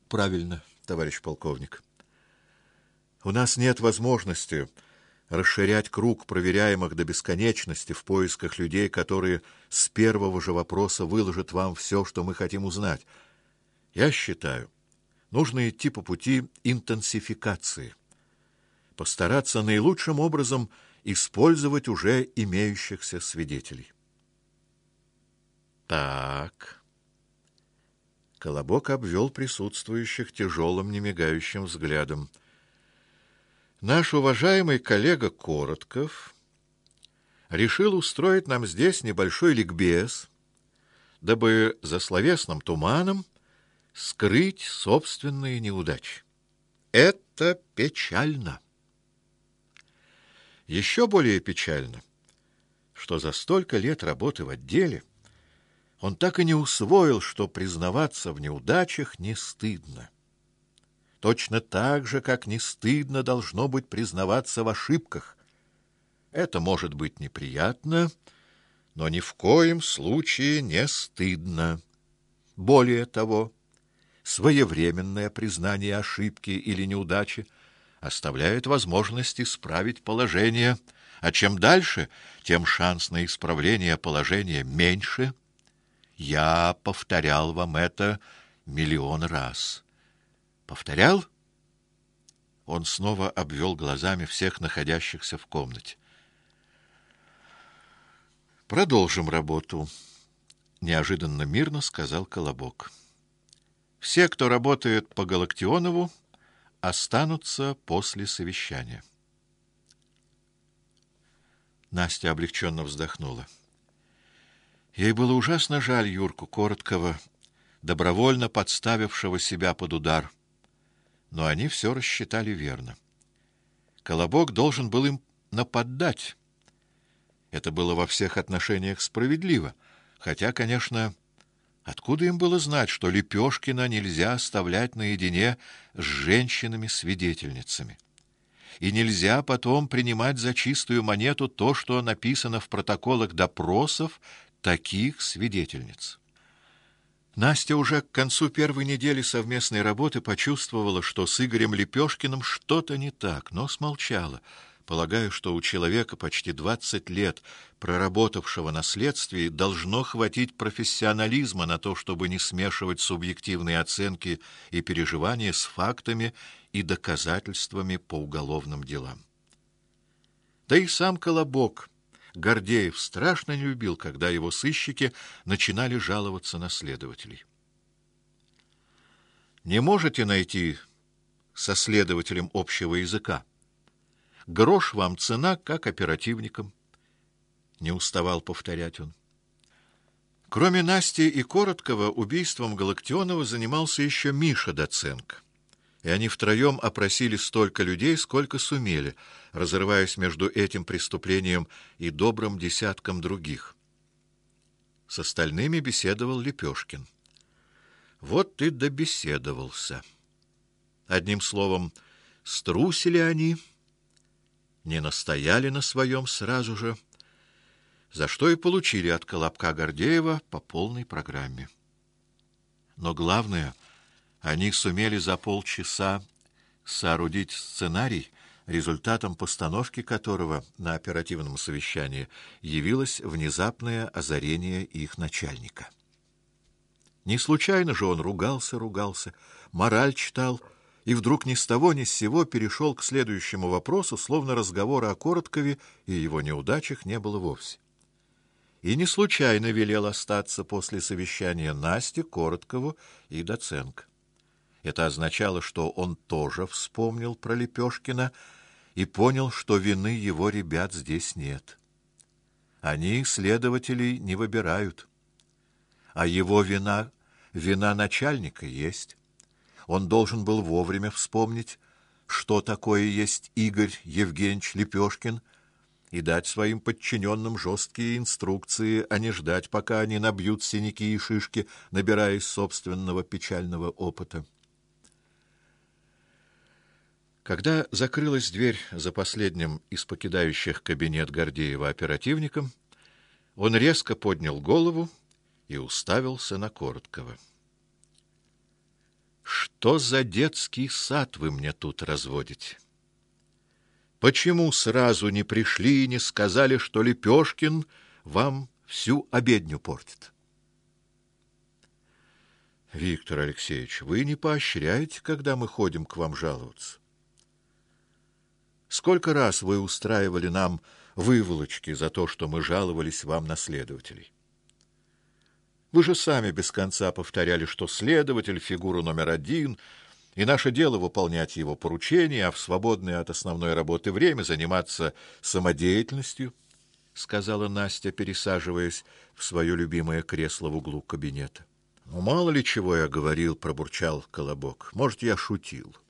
правильно, товарищ полковник. У нас нет возможности расширять круг проверяемых до бесконечности в поисках людей, которые с первого же вопроса выложат вам все, что мы хотим узнать. Я считаю, нужно идти по пути интенсификации, постараться наилучшим образом использовать уже имеющихся свидетелей. Так. Колобок обвел присутствующих тяжелым, немигающим взглядом. Наш уважаемый коллега Коротков решил устроить нам здесь небольшой ликбез, дабы за словесным туманом скрыть собственные неудачи. Это печально. Еще более печально, что за столько лет работы в отделе он так и не усвоил, что признаваться в неудачах не стыдно. Точно так же, как не стыдно должно быть признаваться в ошибках. Это может быть неприятно, но ни в коем случае не стыдно. Более того, своевременное признание ошибки или неудачи оставляет возможность исправить положение, а чем дальше, тем шанс на исправление положения меньше. Я повторял вам это миллион раз. Повторял? Он снова обвел глазами всех находящихся в комнате. Продолжим работу, неожиданно мирно сказал Колобок. Все, кто работает по Галактионову, останутся после совещания. Настя облегченно вздохнула. Ей было ужасно жаль Юрку Короткова, добровольно подставившего себя под удар. Но они все рассчитали верно. Колобок должен был им нападать. Это было во всех отношениях справедливо, хотя, конечно, откуда им было знать, что Лепешкина нельзя оставлять наедине с женщинами-свидетельницами? И нельзя потом принимать за чистую монету то, что написано в протоколах допросов таких свидетельниц. Настя уже к концу первой недели совместной работы почувствовала, что с Игорем Лепешкиным что-то не так, но смолчала, полагая, что у человека почти 20 лет проработавшего на следствии должно хватить профессионализма на то, чтобы не смешивать субъективные оценки и переживания с фактами и доказательствами по уголовным делам. Да и сам Колобок Гордеев страшно не любил, когда его сыщики начинали жаловаться на следователей. Не можете найти со следователем общего языка? Грош вам цена, как оперативникам, не уставал повторять он. Кроме Насти и Короткова, убийством Галактионова занимался еще Миша Доценко. И они втроем опросили столько людей, сколько сумели, разрываясь между этим преступлением и добрым десятком других. С остальными беседовал Лепешкин. Вот и добеседовался. Одним словом, струсили они, не настояли на своем сразу же, за что и получили от Колобка Гордеева по полной программе. Но главное, они сумели за полчаса соорудить сценарий, результатом постановки которого на оперативном совещании явилось внезапное озарение их начальника. Не случайно же он ругался, мораль читал, и вдруг ни с того ни с сего перешел к следующему вопросу, словно разговора о Короткове и его неудачах не было вовсе. И не случайно велел остаться после совещания Насте, Короткову и Доценко. Это означало, что он тоже вспомнил про Лепешкина и понял, что вины его ребят здесь нет. Они следователей не выбирают, а его вина начальника есть. Он должен был вовремя вспомнить, что такое есть Игорь Евгеньевич Лепешкин, и дать своим подчиненным жесткие инструкции, а не ждать, пока они набьют синяки и шишки, набираясь собственного печального опыта. Когда закрылась дверь за последним из покидающих кабинет Гордеева оперативником, он резко поднял голову и уставился на Короткова. Что за детский сад вы мне тут разводите? Почему сразу не пришли и не сказали, что Лепешкин вам всю обедню портит? Виктор Алексеевич, вы не поощряете, когда мы ходим к вам жаловаться. Сколько раз вы устраивали нам выволочки за то, что мы жаловались вам на следователей? Вы же сами без конца повторяли, что следователь — фигура номер один, и наше дело выполнять его поручения, а в свободное от основной работы время заниматься самодеятельностью, — сказала Настя, пересаживаясь в свое любимое кресло в углу кабинета. — Ну, мало ли чего я говорил, — пробурчал Колобок. — Может, я шутил.